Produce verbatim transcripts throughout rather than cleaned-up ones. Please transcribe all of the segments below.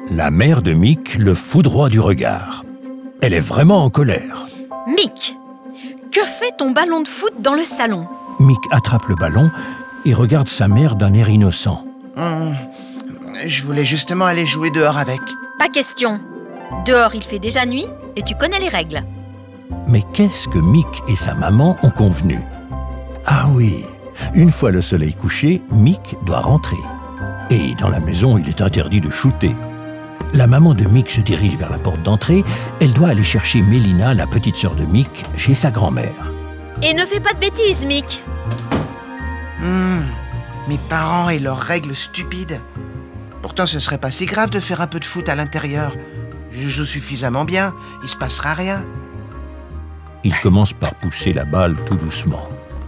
La mère de Mick le foudroie du regard. Elle est vraiment en colère. Mick, que fait ton ballon de foot dans le salon? Mick attrape le ballon et regarde sa mère d'un air innocent. Hum, je voulais justement aller jouer dehors avec. Pas question. Dehors, il fait déjà nuit et tu connais les règles. Mais qu'est-ce que Mick et sa maman ont convenu? Ah oui, une fois le soleil couché, Mick doit rentrer. Et dans la maison, il est interdit de shooter. La maman de Mick se dirige vers la porte d'entrée. Elle doit aller chercher Mélina, la petite sœur de Mick, chez sa grand-mère. Et ne fais pas de bêtises, Mick. Hum, mes parents et leurs règles stupides. Pourtant, ce serait pas si grave de faire un peu de foot à l'intérieur. Je joue suffisamment bien, il se passera rien. Il commence par pousser la balle tout doucement.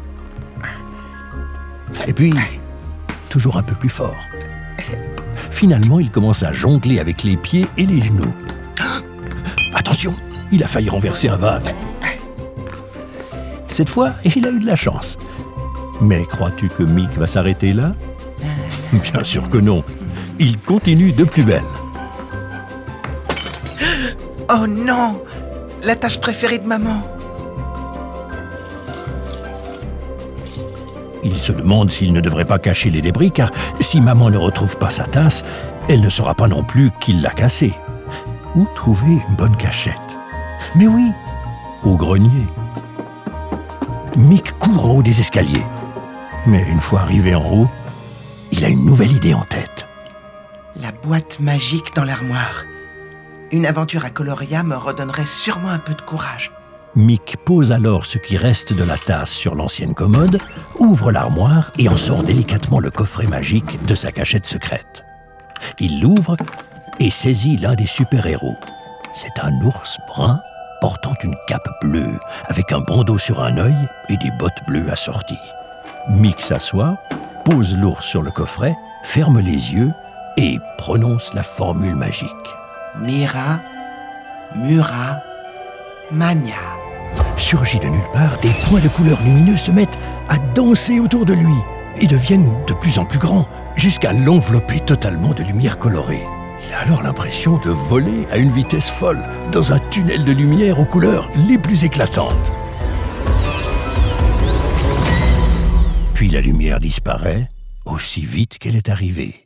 Et puis, toujours un peu plus fort. Finalement, il commence à jongler avec les pieds et les genoux. Attention, il a failli renverser un vase. Cette fois, il a eu de la chance. Mais crois-tu que Mick va s'arrêter là? Bien sûr que non. Il continue de plus belle. Oh non! La tasse préférée de maman. Il se demande s'il ne devrait pas cacher les débris, car si maman ne retrouve pas sa tasse, elle ne saura pas non plus qu'il l'a cassée. Où trouver une bonne cachette? Mais oui, au grenier. Mick court en haut des escaliers. Mais une fois arrivé en haut, il a une nouvelle idée en tête. La boîte magique dans l'armoire. Une aventure à Coloria me redonnerait sûrement un peu de courage. Mick pose alors ce qui reste de la tasse sur l'ancienne commode, ouvre l'armoire et en sort délicatement le coffret magique de sa cachette secrète. Il l'ouvre et saisit l'un des super-héros. C'est un ours brun portant une cape bleue, avec un bandeau sur un œil et des bottes bleues assorties. Mick s'assoit, pose l'ours sur le coffret, ferme les yeux et prononce la formule magique. Mira, Mura, Mania. Surgit de nulle part, des points de couleur lumineux se mettent à danser autour de lui et deviennent de plus en plus grands, jusqu'à l'envelopper totalement de lumière colorée. Il a alors l'impression de voler à une vitesse folle dans un tunnel de lumière aux couleurs les plus éclatantes. Puis la lumière disparaît aussi vite qu'elle est arrivée.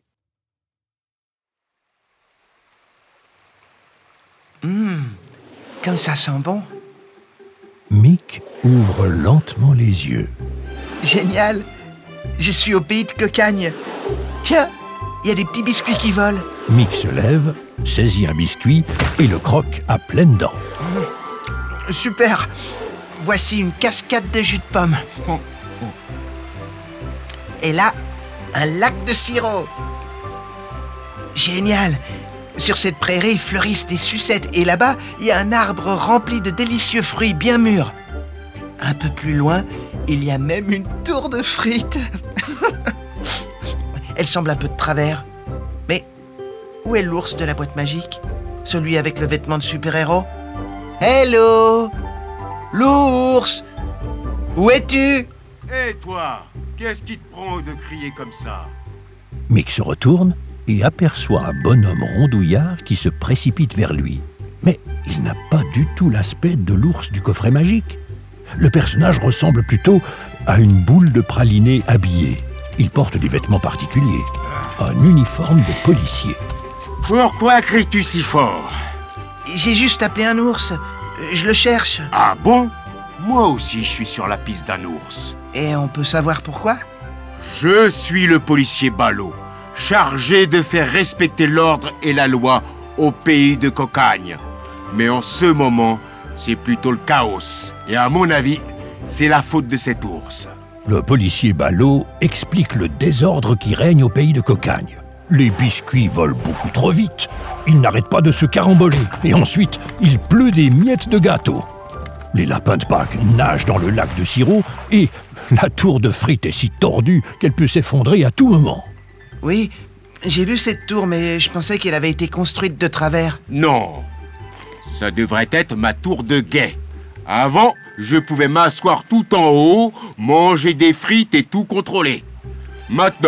Hum, comme ça sent bon. Mick ouvre lentement les yeux. Génial! Je suis au pays de Cocagne. Tiens, il y a des petits biscuits qui volent. Mick se lève, saisit un biscuit et le croque à pleines dents. Mmh, super! Voici une cascade de jus de pomme. Et là, un lac de sirop. Génial! Sur cette prairie fleurissent des sucettes et là-bas, il y a un arbre rempli de délicieux fruits bien mûrs. Un peu plus loin, il y a même une tour de frites. Elle semble un peu de travers. Mais où est l'ours de la boîte magique? Celui avec le vêtement de super-héros? Hello! L'ours! Où es-tu? Hé hey, toi! Qu'est-ce qui te prend de crier comme ça? Mick se retourne et aperçoit un bonhomme rondouillard qui se précipite vers lui. Mais il n'a pas du tout l'aspect de l'ours du coffret magique. Le personnage ressemble plutôt à une boule de praliné habillée. Il porte des vêtements particuliers, un uniforme de policier. Pourquoi cries-tu si fort? J'ai juste appelé un ours. Je le cherche. Ah bon? Moi aussi, je suis sur la piste d'un ours. Et on peut savoir pourquoi? Je suis le policier Ballot, chargé de faire respecter l'ordre et la loi au pays de Cocagne. Mais en ce moment, c'est plutôt le chaos. Et à mon avis, c'est la faute de cet ours. Le policier Ballot explique le désordre qui règne au pays de Cocagne. Les biscuits volent beaucoup trop vite. Ils n'arrêtent pas de se caramboler. Et ensuite, il pleut des miettes de gâteau. Les lapins de Pâques nagent dans le lac de sirop et la tour de frites est si tordue qu'elle peut s'effondrer à tout moment. Oui, j'ai vu cette tour, mais je pensais qu'elle avait été construite de travers. Non, ça devrait être ma tour de guet. Avant, je pouvais m'asseoir tout en haut, manger des frites et tout contrôler. Maintenant,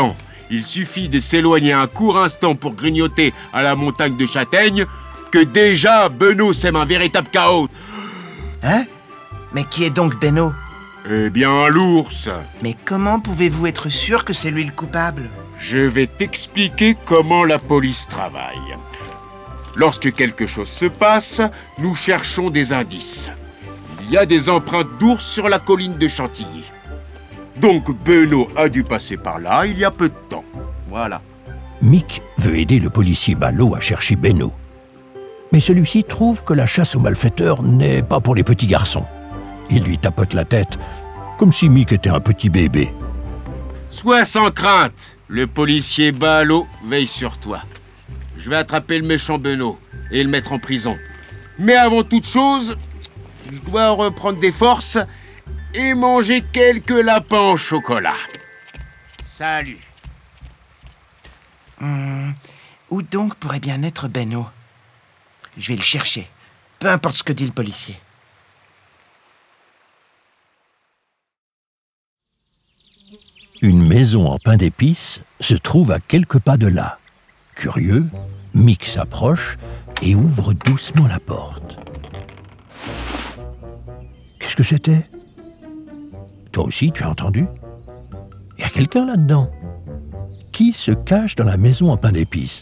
Il suffit de s'éloigner un court instant pour grignoter à la montagne de châtaignes que déjà Beno sème un véritable chaos. Hein? Mais qui est donc Beno? Eh bien, l'ours. Mais comment pouvez-vous être sûr que c'est lui le coupable? Je vais t'expliquer comment la police travaille. Lorsque quelque chose se passe, nous cherchons des indices. Il y a des empreintes d'ours sur la colline de Chantilly. Donc Beno a dû passer par là il y a peu de temps. Voilà. Mick veut aider le policier Ballot à chercher Beno. Mais celui-ci trouve que la chasse aux malfaiteurs n'est pas pour les petits garçons. Il lui tapote la tête, comme si Mick était un petit bébé. Sois sans crainte, le policier Ballot veille sur toi. Je vais attraper le méchant Beno et le mettre en prison. Mais avant toute chose, je dois reprendre des forces et manger quelques lapins au chocolat. Salut. Hum, où donc pourrait bien être Beno? Je vais le chercher, peu importe ce que dit le policier. Une maison en pain d'épices se trouve à quelques pas de là. Curieux, Mick s'approche et ouvre doucement la porte. Qu'est-ce que c'était? Toi aussi, tu as entendu? Il y a quelqu'un là-dedans. Qui se cache dans la maison en pain d'épices?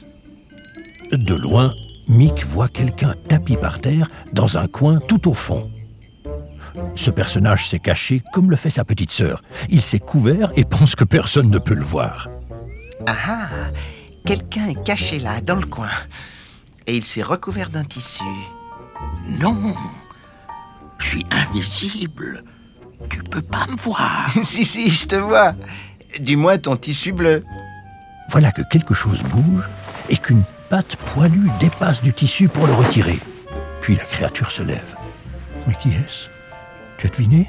De loin, Mick voit quelqu'un tapi par terre dans un coin tout au fond. Ce personnage s'est caché comme le fait sa petite sœur. Il s'est couvert et pense que personne ne peut le voir. Ah ah! Quelqu'un est caché là, dans le coin. Et il s'est recouvert d'un tissu. Non, je suis invisible. Tu peux pas me voir. Si, si, je te vois. Du moins ton tissu bleu. Voilà que quelque chose bouge et qu'une patte poilue dépasse du tissu pour le retirer. Puis la créature se lève. Mais qui est-ce? Tu as deviné?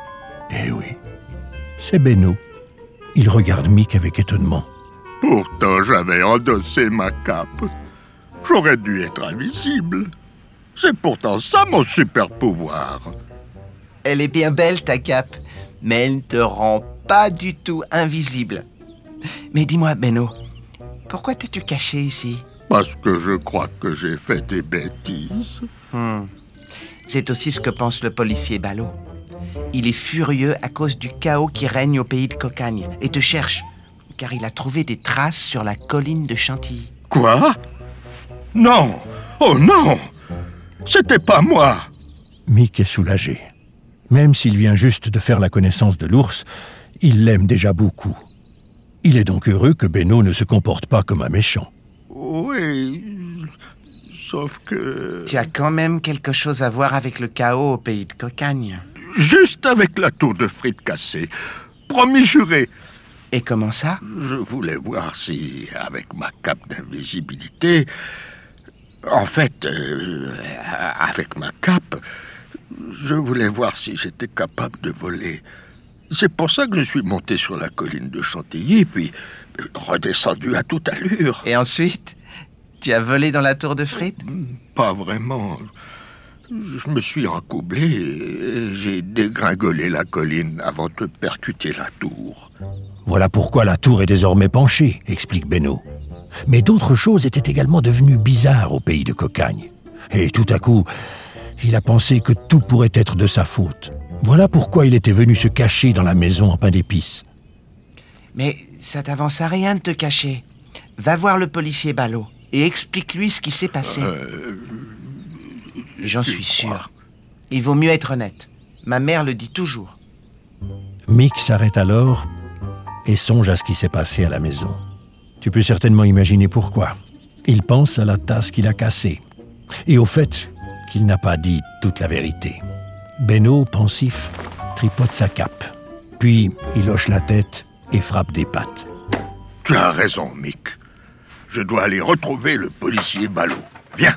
Eh oui, c'est Beno. Il regarde Mick avec étonnement. Pourtant, j'avais endossé ma cape. J'aurais dû être invisible. C'est pourtant ça mon super pouvoir. Elle est bien belle ta cape, mais elle ne te rend pas du tout invisible. Mais dis-moi, Beno, pourquoi t'es-tu caché ici? Parce que je crois que j'ai fait des bêtises. Hmm. C'est aussi ce que pense le policier Ballot. Il est furieux à cause du chaos qui règne au pays de Cocagne et te cherche, car il a trouvé des traces sur la colline de Chantilly. Quoi? Non! Oh non! C'était pas moi! Mick est soulagé. Même s'il vient juste de faire la connaissance de l'ours, il l'aime déjà beaucoup. Il est donc heureux que Beno ne se comporte pas comme un méchant. Oui, sauf que... Tu as quand même quelque chose à voir avec le chaos au pays de Cocagne. Juste avec la tour de frites cassée. Promis juré. Et comment ça? Je voulais voir si, avec ma cape d'invisibilité... En fait, euh, avec ma cape, je voulais voir si j'étais capable de voler. C'est pour ça que je suis monté sur la colline de Chantilly, puis redescendu à toute allure. Et ensuite, tu as volé dans la tour de frites? Pas vraiment. Je me suis encoublé et j'ai dégringolé la colline avant de percuter la tour. Voilà pourquoi la tour est désormais penchée, explique Beno. Mais d'autres choses étaient également devenues bizarres au pays de Cocagne. Et tout à coup, il a pensé que tout pourrait être de sa faute. Voilà pourquoi il était venu se cacher dans la maison en pain d'épices. Mais ça t'avance à rien de te cacher. Va voir le policier Ballot et explique-lui ce qui s'est passé. Euh, J'en suis sûr. Il vaut mieux être honnête. Ma mère le dit toujours. Mick s'arrête alors et songe à ce qui s'est passé à la maison. Tu peux certainement imaginer pourquoi. Il pense à la tasse qu'il a cassée et au fait qu'il n'a pas dit toute la vérité. Beno, pensif, tripote sa cape. Puis il hoche la tête et frappe des pattes. Tu as raison, Mick. Je dois aller retrouver le policier Ballot. Viens.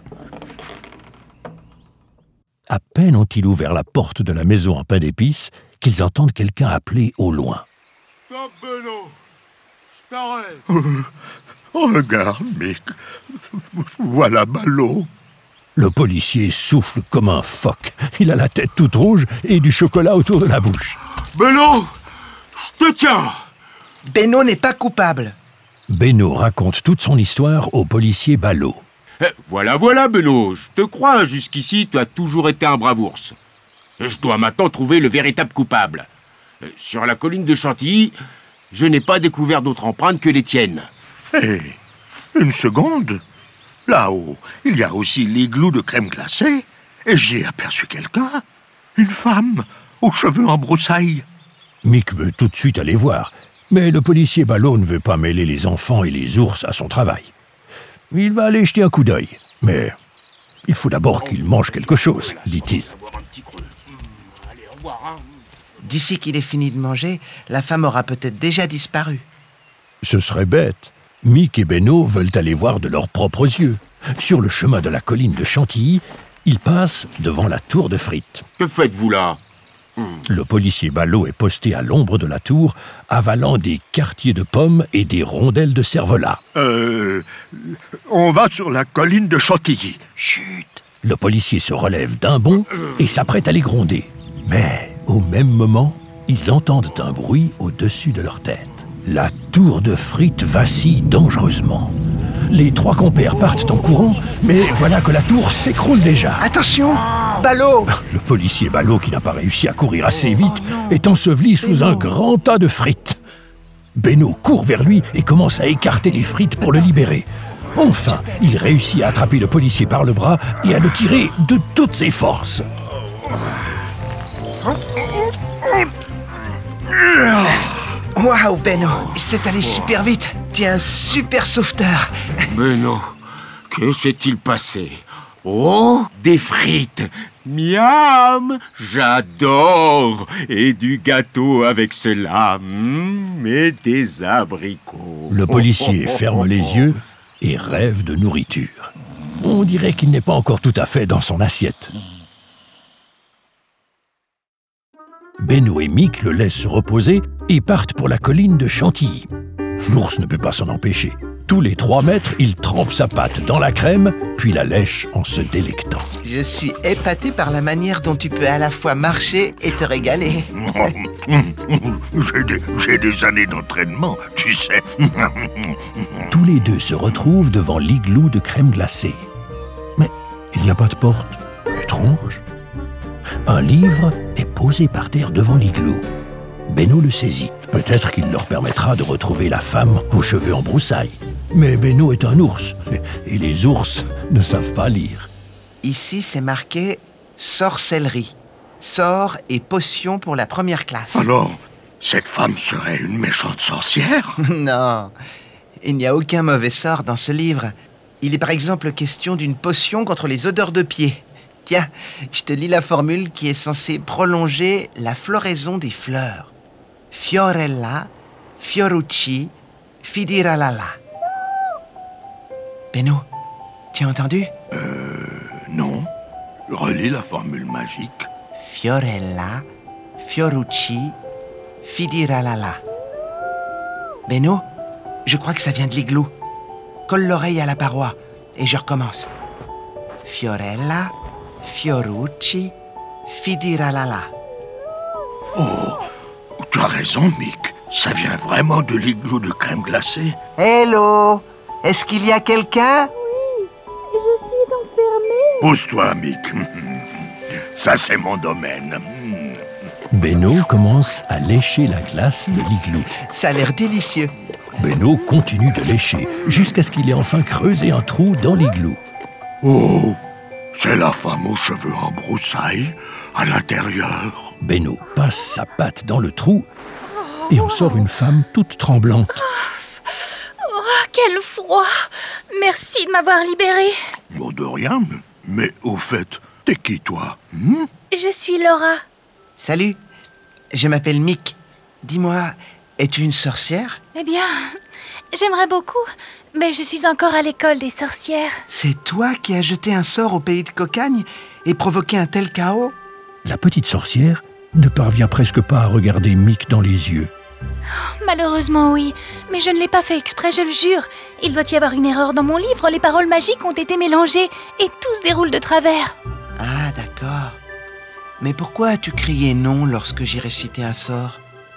À peine ont-ils ouvert la porte de la maison en pain d'épices qu'ils entendent quelqu'un appeler au loin. Stop, Beno! Je t'arrête! Regarde, Mick. Voilà Ballot. Le policier souffle comme un phoque. Il a la tête toute rouge et du chocolat autour de la bouche. Beno! Je te tiens! Beno n'est pas coupable. Beno raconte toute son histoire au policier Ballot. Eh, voilà, voilà, Beno, je te crois, jusqu'ici, tu as toujours été un brave ours. Je dois maintenant trouver le véritable coupable. Sur la colline de Chantilly, je n'ai pas découvert d'autres empreintes que les tiennes. Hé, une seconde. Là-haut, il y a aussi l'igloo de crème glacée, et j'y ai aperçu quelqu'un. Une femme, aux cheveux en broussailles. Mick veut tout de suite aller voir, mais le policier Ballot ne veut pas mêler les enfants et les ours à son travail. Il va aller jeter un coup d'œil, mais il faut d'abord qu'il mange quelque chose, dit-il. D'ici qu'il ait fini de manger, la femme aura peut-être déjà disparu. Ce serait bête. Mick et Beno veulent aller voir de leurs propres yeux. Sur le chemin de la colline de Chantilly, ils passent devant la tour de Frites. Que faites-vous là? Le policier Ballot est posté à l'ombre de la tour, avalant des quartiers de pommes et des rondelles de cervelas. Euh... On va sur la colline de Chantilly. Chut! Le policier se relève d'un bond et s'apprête à les gronder. Mais, au même moment, ils entendent un bruit au-dessus de leur tête. La tour de Frites vacille dangereusement. Les trois compères partent en courant, mais voilà que la tour s'écroule déjà. Attention! Ballot! Le policier Ballot, qui n'a pas réussi à courir assez vite, est enseveli sous un grand tas de frites. Beno court vers lui et commence à écarter les frites pour le libérer. Enfin, il réussit à attraper le policier par le bras et à le tirer de toutes ses forces. Waouh, Beno! C'est allé super vite! T'es un super sauveteur! Beno, que s'est-il passé? Oh, des frites! Miam! J'adore! Et du gâteau avec cela, mmh, et des abricots. Le policier ferme les yeux et rêve de nourriture. On dirait qu'il n'est pas encore tout à fait dans son assiette. Beno et Mick le laissent se reposer et partent pour la colline de Chantilly. L'ours ne peut pas s'en empêcher. Tous les trois mètres, il trempe sa patte dans la crème, puis la lèche en se délectant. Je suis épaté par la manière dont tu peux à la fois marcher et te régaler. J'ai des, j'ai des années d'entraînement, tu sais. Tous les deux se retrouvent devant l'igloo de crème glacée. Mais il n'y a pas de porte. Étrange. Un livre est posé par terre devant l'igloo. Beno le saisit. Peut-être qu'il leur permettra de retrouver la femme aux cheveux en broussailles. Mais Beno est un ours, et les ours ne savent pas lire. Ici, c'est marqué « sorcellerie ». Sort et potion pour la première classe. Alors, cette femme serait une méchante sorcière? Non, il n'y a aucun mauvais sort dans ce livre. Il est par exemple question d'une potion contre les odeurs de pied. Tiens, je te lis la formule qui est censée prolonger la floraison des fleurs. Fiorella, Fiorucci, Fidiralala. Beno, tu as entendu? Euh... Non. Relis la formule magique. Fiorella, Fiorucci, Fidiralala. Beno, je crois que ça vient de l'igloo. Colle l'oreille à la paroi et je recommence. Fiorella, Fiorucci, Fidiralala. Oh, tu as raison, Mick. Ça vient vraiment de l'igloo de crème glacée. Hello! Est-ce qu'il y a quelqu'un? Oui, je suis enfermée. Pose-toi, Mick. Ça, c'est mon domaine. Beno commence à lécher la glace de l'igloo. Ça a l'air délicieux. Beno continue de lécher jusqu'à ce qu'il ait enfin creusé un trou dans l'igloo. Oh, c'est la femme aux cheveux en broussailles à l'intérieur. Beno passe sa patte dans le trou et en sort une femme toute tremblante. Oh, quel froid! Merci de m'avoir libérée. Bon, de rien, mais, mais au fait, t'es qui, toi? hmm Je suis Laura. Salut, je m'appelle Mick. Dis-moi, es-tu une sorcière? Eh bien, j'aimerais beaucoup, mais je suis encore à l'école des sorcières. C'est toi qui as jeté un sort au pays de Cocagne et provoqué un tel chaos? La petite sorcière ne parvient presque pas à regarder Mick dans les yeux. Malheureusement, oui, mais je ne l'ai pas fait exprès, je le jure. Il doit y avoir une erreur dans mon livre, les paroles magiques ont été mélangées et tout se déroule de travers. Ah, d'accord. Mais pourquoi as-tu crié non lorsque j'ai récité un sort?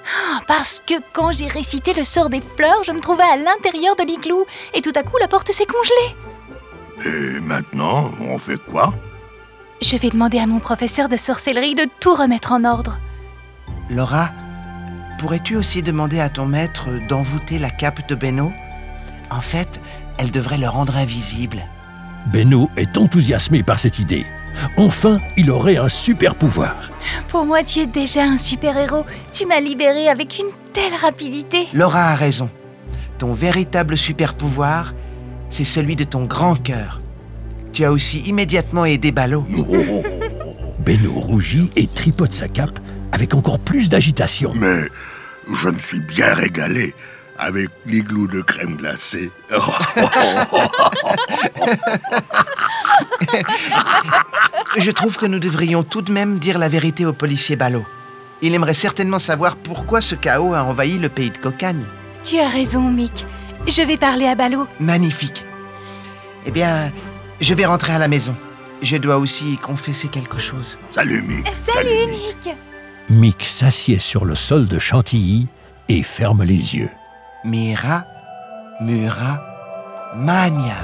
Parce que quand j'ai récité le sort des fleurs, je me trouvais à l'intérieur de l'igloo et tout à coup la porte s'est congelée. Et maintenant, on fait quoi? Je vais demander à mon professeur de sorcellerie de tout remettre en ordre. Laura, pourrais-tu aussi demander à ton maître d'envoûter la cape de Benno? En fait, elle devrait le rendre invisible. Benno est enthousiasmé par cette idée. Enfin, il aurait un super pouvoir. Pour moi, tu es déjà un super-héros. Tu m'as libérée avec une telle rapidité. Laura a raison. Ton véritable super-pouvoir, c'est celui de ton grand cœur. Tu as aussi immédiatement aidé Balot. Benno rougit et tripote sa cape avec encore plus d'agitation. Mais je me suis bien régalé avec l'igloo de crème glacée. Je trouve que nous devrions tout de même dire la vérité au policier Balot. Il aimerait certainement savoir pourquoi ce chaos a envahi le pays de Cocagne. Tu as raison, Mick. Je vais parler à Balot. Magnifique. Eh bien, je vais rentrer à la maison. Je dois aussi confesser quelque chose. Salut, Mick. Salut, Mick. Mick s'assied sur le sol de Chantilly et ferme les yeux. Mira, Mura, Mania.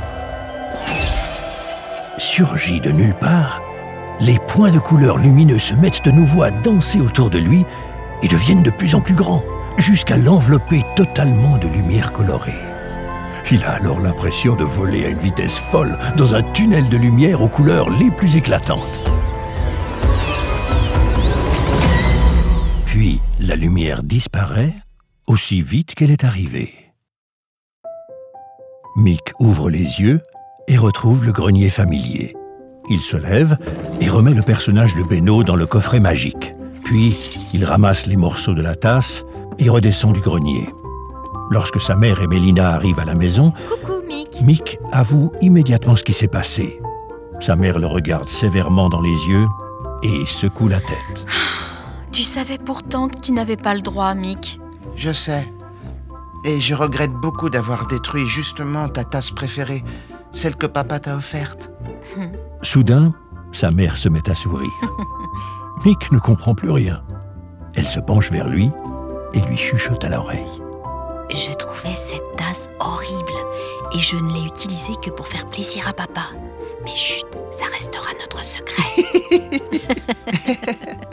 Surgit de nulle part, les points de couleur lumineux se mettent de nouveau à danser autour de lui et deviennent de plus en plus grands, jusqu'à l'envelopper totalement de lumière colorée. Il a alors l'impression de voler à une vitesse folle dans un tunnel de lumière aux couleurs les plus éclatantes. Puis la lumière disparaît aussi vite qu'elle est arrivée. Mick ouvre les yeux et retrouve le grenier familier. Il se lève et remet le personnage de Benno dans le coffret magique. Puis, il ramasse les morceaux de la tasse et redescend du grenier. Lorsque sa mère et Mélina arrivent à la maison, Coucou, Mick. Mick avoue immédiatement ce qui s'est passé. Sa mère le regarde sévèrement dans les yeux et secoue la tête. Tu savais pourtant que tu n'avais pas le droit, Mick. Je sais. Et je regrette beaucoup d'avoir détruit justement ta tasse préférée, celle que papa t'a offerte. Soudain, sa mère se met à sourire. Mick ne comprend plus rien. Elle se penche vers lui et lui chuchote à l'oreille. Je trouvais cette tasse horrible et je ne l'ai utilisée que pour faire plaisir à papa. Mais chut, ça restera notre secret.